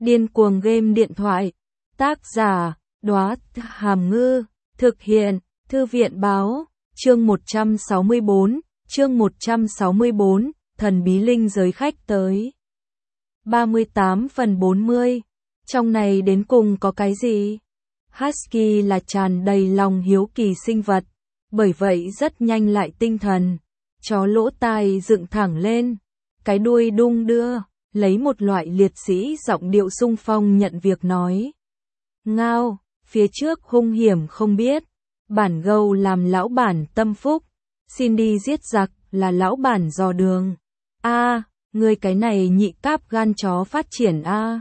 Điên cuồng game điện thoại. Tác giả, Đóa Hàm Ngư. Thực hiện, Thư viện báo. Chương 164, thần bí linh giới khách tới. 38/40. Trong này đến cùng có cái gì? Husky là tràn đầy lòng hiếu kỳ sinh vật, bởi vậy rất nhanh lại tinh thần. Chó lỗ tai dựng thẳng lên, cái đuôi đung đưa, lấy một loại liệt sĩ giọng điệu xung phong nhận việc nói. Ngao, phía trước hung hiểm không biết, bản gâu làm lão bản tâm phúc, xin đi giết giặc là lão bản dò đường. Ngươi cái này nhị cáp gan chó phát triển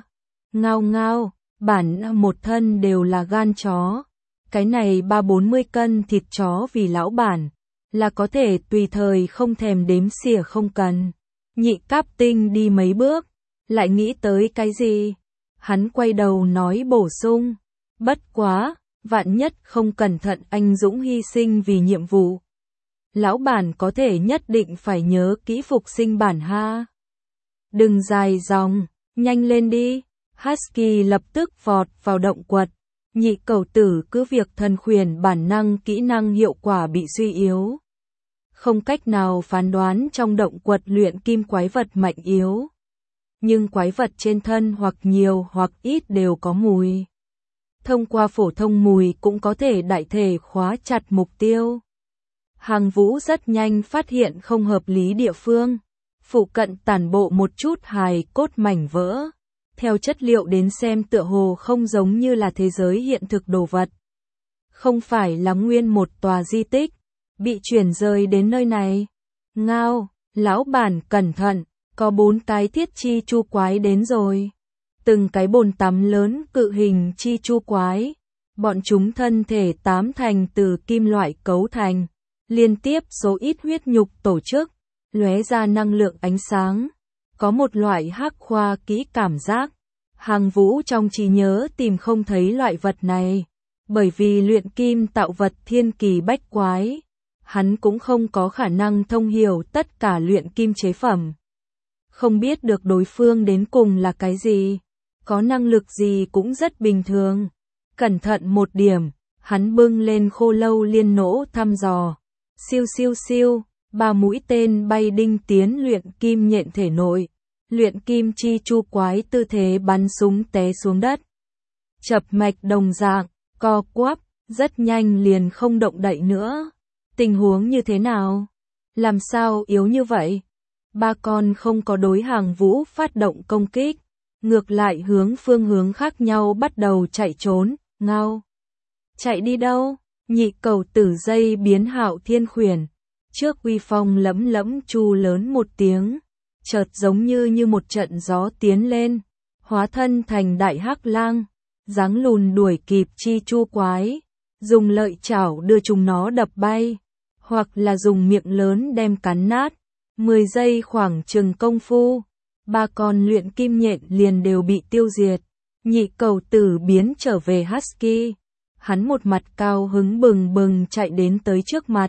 Ngao ngao, bản một thân đều là gan chó. Cái này 30-40 cân thịt chó vì lão bản, là có thể tùy thời không thèm đếm xỉa không cần. Nhị cáp tinh đi mấy bước, lại nghĩ tới cái gì? Hắn quay đầu nói bổ sung. Bất quá, vạn nhất không cẩn thận anh dũng hy sinh vì nhiệm vụ. Lão bản có thể nhất định phải nhớ kỹ phục sinh bản ha. Đừng dài dòng, nhanh lên đi. Husky lập tức vọt vào động quật. Nhị cẩu tử cứ việc thần khuyển bản năng kỹ năng hiệu quả bị suy yếu. Không cách nào phán đoán trong động quật luyện kim quái vật mạnh yếu. Nhưng quái vật trên thân hoặc nhiều hoặc ít đều có mùi. Thông qua phổ thông mùi cũng có thể đại thể khóa chặt mục tiêu. Hàng Vũ rất nhanh phát hiện không hợp lý địa phương. Phụ cận tản bộ một chút hài cốt mảnh vỡ. Theo chất liệu đến xem tựa hồ không giống như là thế giới hiện thực đồ vật. Không phải là nguyên một tòa di tích, bị chuyển rời đến nơi này. Ngao, lão bản cẩn thận, có 4 cái thiết chi chu quái đến rồi. Từng cái bồn tắm lớn cự hình chi chu quái. Bọn chúng thân thể 8 thành từ kim loại cấu thành. Liên tiếp số ít huyết nhục tổ chức, lóe ra năng lượng ánh sáng. Có một loại hắc khoa kỹ cảm giác. Hàng Vũ trong trí nhớ tìm không thấy loại vật này. Bởi vì luyện kim tạo vật thiên kỳ bách quái. Hắn cũng không có khả năng thông hiểu tất cả luyện kim chế phẩm. Không biết được đối phương đến cùng là cái gì. Có năng lực gì cũng rất bình thường. Cẩn thận một điểm, hắn bưng lên khô lâu liên nỗ thăm dò. Siêu siêu siêu, 3 mũi tên bay đinh tiến luyện kim nhện thể nội. Luyện kim chi chu quái tư thế bắn súng té xuống đất. Chập mạch đồng dạng, co quắp, rất nhanh liền không động đậy nữa. Tình huống như thế nào? Làm sao yếu như vậy? 3 con không có đối Hàng Vũ phát động công kích. Ngược lại hướng phương hướng khác nhau bắt đầu chạy trốn. Ngao. Chạy đi đâu? Nhị cẩu tử dây biến Hạo Thiên khuyển. Trước uy phong lẫm lẫm chu lớn một tiếng. Chợt giống như một trận gió tiến lên. Hóa thân thành đại hắc lang. Giáng lùn đuổi kịp chi chu quái. Dùng lợi chảo đưa chúng nó đập bay. Hoặc là dùng miệng lớn đem cắn nát. 10 giây khoảng chừng công phu. 3 con luyện kim nhện liền đều bị tiêu diệt. Nhị cẩu tử biến trở về Husky. Hắn một mặt cao hứng bừng bừng chạy đến tới trước mặt.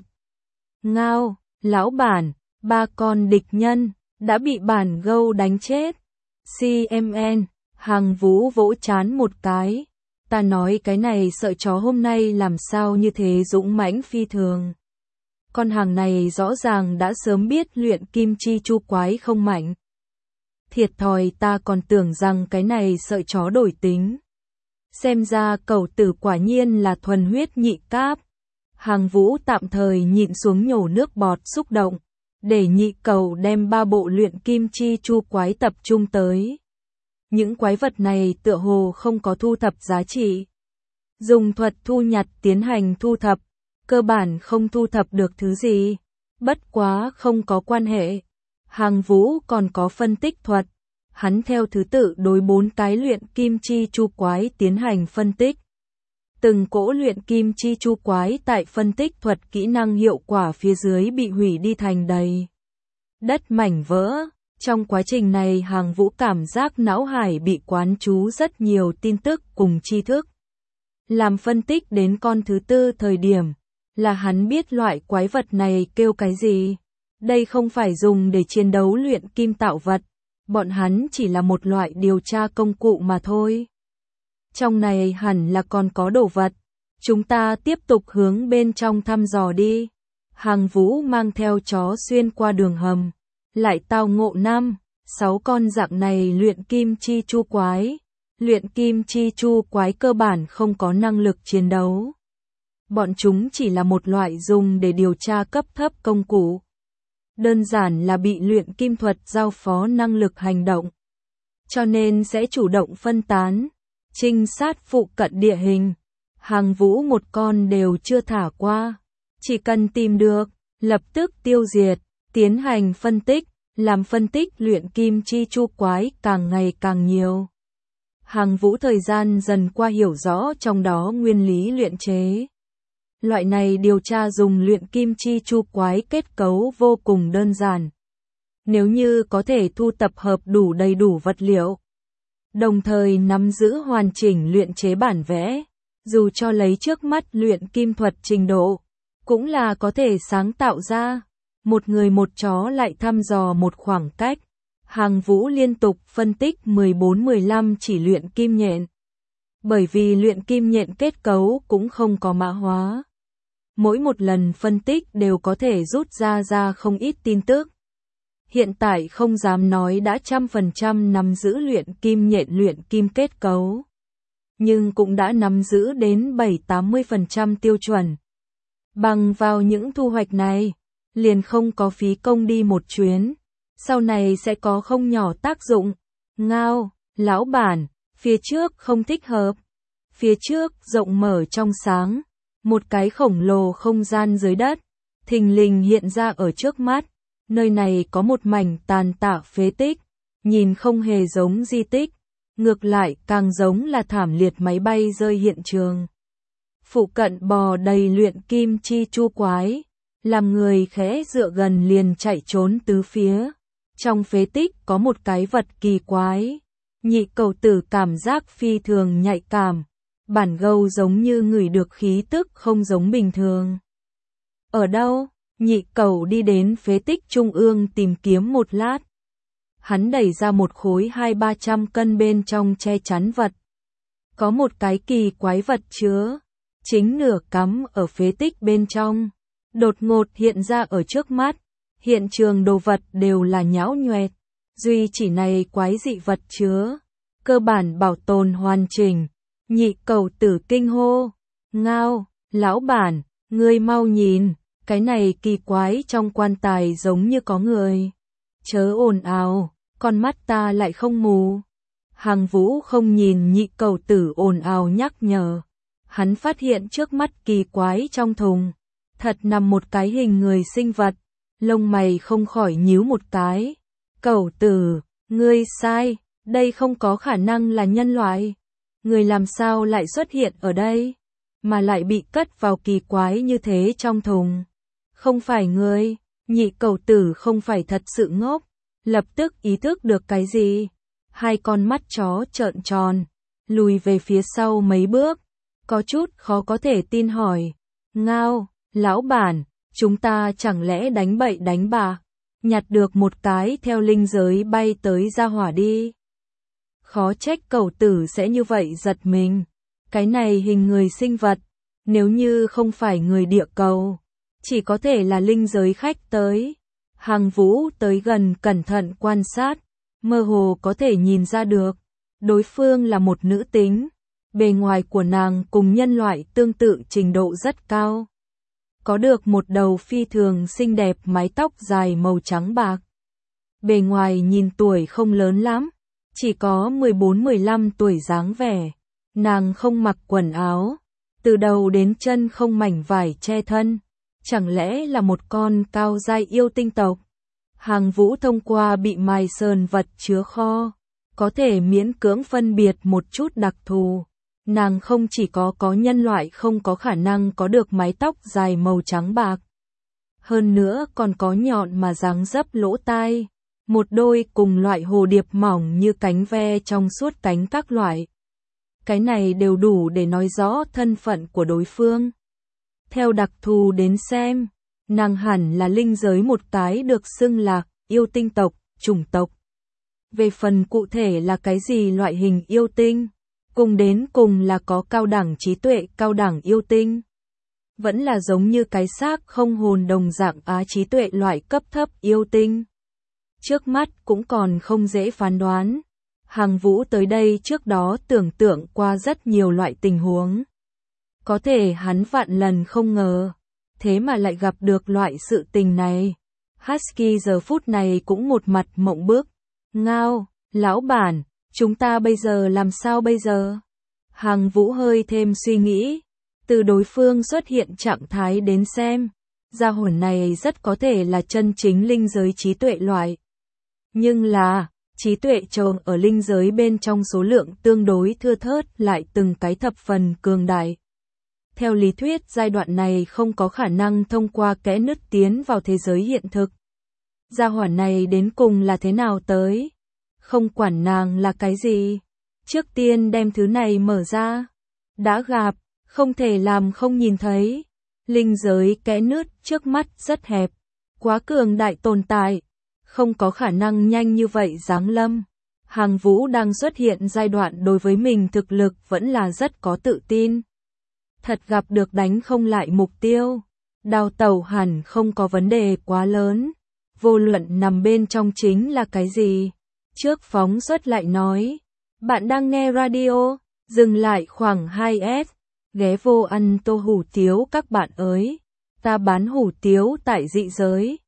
Ngao, lão bản, 3 con địch nhân, đã bị bản gâu đánh chết. CMN, Hàng Vũ vỗ trán một cái. Ta nói cái này sợ chó hôm nay làm sao như thế dũng mãnh phi thường. Con hàng này rõ ràng đã sớm biết luyện kim chi chu quái không mạnh. Thiệt thòi, ta còn tưởng rằng cái này sợ chó đổi tính. Xem ra cẩu tử quả nhiên là thuần huyết nhị cáp. Hàng Vũ tạm thời nhịn xuống nhổ nước bọt xúc động, để nhị cẩu đem 3 bộ luyện kim chi chu quái tập trung tới. Những quái vật này tựa hồ không có thu thập giá trị. Dùng thuật thu nhặt tiến hành thu thập, cơ bản không thu thập được thứ gì. Bất quá không có quan hệ. Hàng Vũ còn có phân tích thuật. Hắn theo thứ tự đối 4 cái luyện kim chi chu quái tiến hành phân tích. Từng cỗ luyện kim chi chu quái tại phân tích thuật kỹ năng hiệu quả phía dưới bị hủy đi thành đầy đất mảnh vỡ. Trong quá trình này Hàng Vũ cảm giác não hải bị quán trú rất nhiều tin tức cùng tri thức. Làm phân tích đến con thứ 4 thời điểm, là hắn biết loại quái vật này kêu cái gì. Đây không phải dùng để chiến đấu luyện kim tạo vật, Bọn hắn chỉ là một loại điều tra công cụ mà thôi. Trong này hẳn là còn có đồ vật. Chúng ta tiếp tục hướng bên trong thăm dò đi. Hàng Vũ mang theo chó xuyên qua đường hầm. Lại tao ngộ 5-6 con dạng này luyện kim chi chu quái. Luyện kim chi chu quái cơ bản không có năng lực chiến đấu. Bọn chúng chỉ là một loại dùng để điều tra cấp thấp công cụ. Đơn giản là bị luyện kim thuật giao phó năng lực hành động. Cho nên sẽ chủ động phân tán, trinh sát phụ cận địa hình. Hàng Vũ một con đều chưa thả qua. Chỉ cần tìm được, lập tức tiêu diệt, tiến hành phân tích, làm phân tích luyện kim chi chu quái càng ngày càng nhiều. Hàng Vũ thời gian dần qua hiểu rõ trong đó nguyên lý luyện chế. Loại này điều tra dùng luyện kim chi chu quái kết cấu vô cùng đơn giản. Nếu như có thể thu tập hợp đủ đầy đủ vật liệu, đồng thời nắm giữ hoàn chỉnh luyện chế bản vẽ, dù cho lấy trước mắt luyện kim thuật trình độ, cũng là có thể sáng tạo ra. Một người một chó lại thăm dò một khoảng cách. Hàng Vũ liên tục phân tích 14-15 chỉ luyện kim nhện. Bởi vì luyện kim nhện kết cấu cũng không có mã hóa. Mỗi một lần phân tích đều có thể rút ra không ít tin tức. Hiện tại không dám nói đã 100% nắm giữ luyện kim nhện luyện kim kết cấu. Nhưng cũng đã nắm giữ đến 7-80% tiêu chuẩn. Bằng vào những thu hoạch này, liền không có phí công đi một chuyến. Sau này sẽ có không nhỏ tác dụng. Ngao, lão bản, phía trước không thích hợp. Phía trước rộng mở trong sáng. Một cái khổng lồ không gian dưới đất, thình lình hiện ra ở trước mắt. Nơi này có một mảnh tàn tạ phế tích, nhìn không hề giống di tích, ngược lại càng giống là thảm liệt máy bay rơi hiện trường. Phụ cận bò đầy luyện kim chi chu quái, làm người khẽ dựa gần liền chạy trốn tứ phía. Trong phế tích có một cái vật kỳ quái, Nhị Cẩu Tử cảm giác phi thường nhạy cảm. Bản gâu giống như ngửi được khí tức không giống bình thường. Ở đâu? Nhị Cẩu đi đến phế tích trung ương tìm kiếm một lát. Hắn đẩy ra một khối 200-300 cân bên trong che chắn vật. Có một cái kỳ quái vật chứa, chính nửa cắm ở phế tích bên trong. Đột ngột hiện ra ở trước mắt. Hiện trường đồ vật đều là nhão nhoẹt. Duy chỉ này quái dị vật chứa, cơ bản bảo tồn hoàn chỉnh. Nhị Cẩu Tử kinh hô, Ngao, lão bản, ngươi mau nhìn, cái này kỳ quái trong quan tài giống như có người. Chớ ồn ào, con mắt ta lại không mù. Hàng Vũ không nhìn Nhị Cẩu Tử ồn ào nhắc nhở. Hắn phát hiện trước mắt kỳ quái trong thùng, thật nằm một cái hình người sinh vật, lông mày không khỏi nhíu một cái. Cẩu Tử, ngươi sai, đây không có khả năng là nhân loại. Người làm sao lại xuất hiện ở đây, mà lại bị cất vào kỳ quái như thế trong thùng. Không phải người, Nhị Cẩu Tử không phải thật sự ngốc, lập tức ý thức được cái gì. Hai con mắt chó trợn tròn, lùi về phía sau mấy bước, có chút khó có thể tin hỏi. Ngao, lão bản, chúng ta chẳng lẽ đánh bậy đánh bạ, nhặt được một cái theo linh giới bay tới ra hỏa đi. Khó trách Cẩu Tử sẽ như vậy giật mình. Cái này hình người sinh vật, nếu như không phải người địa cầu, chỉ có thể là linh giới khách tới. Hàng Vũ tới gần cẩn thận quan sát, mơ hồ có thể nhìn ra được, đối phương là một nữ tính. Bề ngoài của nàng cùng nhân loại tương tự trình độ rất cao. Có được một đầu phi thường xinh đẹp mái tóc dài màu trắng bạc. Bề ngoài nhìn tuổi không lớn lắm, chỉ có 14-15 tuổi dáng vẻ. Nàng không mặc quần áo, từ đầu đến chân không mảnh vải che thân. Chẳng lẽ là một con cao giai yêu tinh tộc? Hàng Vũ thông qua bị mài sơn vật chứa kho, có thể miễn cưỡng phân biệt một chút đặc thù. Nàng không chỉ có nhân loại không có khả năng có được mái tóc dài màu trắng bạc. Hơn nữa còn có nhọn mà dáng dấp lỗ tai. Một đôi cùng loại hồ điệp mỏng như cánh ve trong suốt cánh các loại. Cái này đều đủ để nói rõ thân phận của đối phương. Theo đặc thù đến xem, nàng hẳn là linh giới một cái được xưng là yêu tinh tộc, chủng tộc. Về phần cụ thể là cái gì loại hình yêu tinh, cùng đến cùng là có cao đẳng trí tuệ, cao đẳng yêu tinh. Vẫn là giống như cái xác không hồn đồng dạng trí tuệ loại cấp thấp yêu tinh. Trước mắt cũng còn không dễ phán đoán. Hàng Vũ tới đây trước đó tưởng tượng qua rất nhiều loại tình huống. Có thể hắn vạn lần không ngờ, thế mà lại gặp được loại sự tình này. Husky giờ phút này cũng một mặt mộng bức. Ngao, lão bản, chúng ta bây giờ làm sao bây giờ? Hàng Vũ hơi thêm suy nghĩ. Từ đối phương xuất hiện trạng thái đến xem, gia hồn này rất có thể là chân chính linh giới trí tuệ loại. Nhưng là, trí tuệ trồng ở linh giới bên trong số lượng tương đối thưa thớt lại từng cái thập phần cường đại. Theo lý thuyết giai đoạn này không có khả năng thông qua kẽ nứt tiến vào thế giới hiện thực. Gia hỏa này đến cùng là thế nào tới? Không quản nàng là cái gì. Trước tiên đem thứ này mở ra. Đã gặp, không thể làm không nhìn thấy. Linh giới kẽ nứt trước mắt rất hẹp. Quá cường đại tồn tại. Không có khả năng nhanh như vậy giáng lâm. Hàng Vũ đang xuất hiện giai đoạn đối với mình thực lực vẫn là rất có tự tin. Thật gặp được đánh không lại mục tiêu. Đào tẩu hẳn không có vấn đề quá lớn. Vô luận nằm bên trong chính là cái gì. Trước phóng xuất lại nói. Bạn đang nghe radio. Dừng lại khoảng 2S. Ghé vô ăn tô hủ tiếu các bạn ơi. Ta bán hủ tiếu tại dị giới.